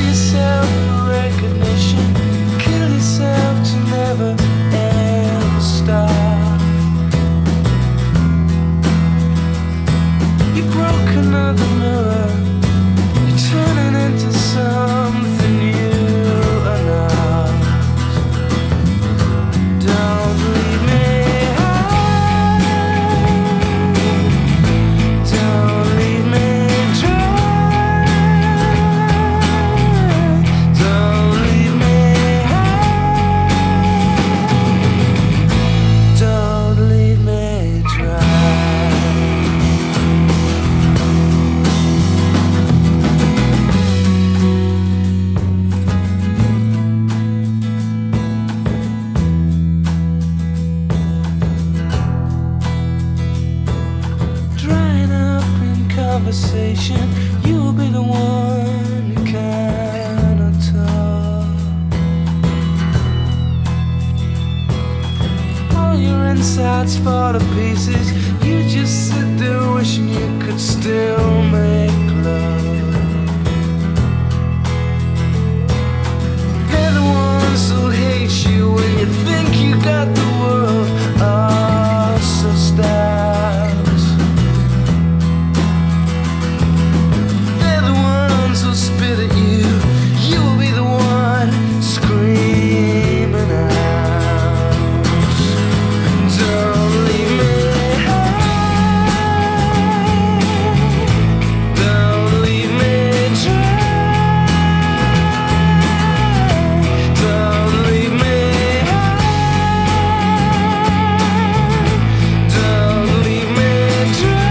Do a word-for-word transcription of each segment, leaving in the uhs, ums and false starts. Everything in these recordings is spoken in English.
yourself for recognition, kill yourself to never ever stop. You broke another mirror, you're turning into something you are not. Don't leave me high, don't leave me dry, don't leave me high, don't leave me dry. Drying up in conversation, you'll be the one who cannot talk. All your insides fall to pieces, you just sit there wishing you could still make love. They're the ones who hate you when you think you got the world all so stacked. They're the ones who spit at you, you will be the one screaming out. Don't leave me high, don't leave me dry, don't leave me high, don't leave me dry.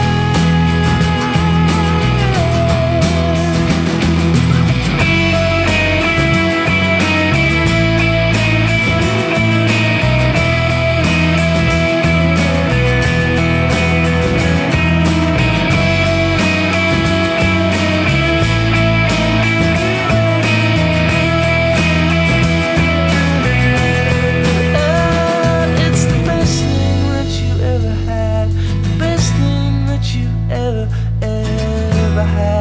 Uh, it's the best thing that you ever had, the best thing that you ever, ever had.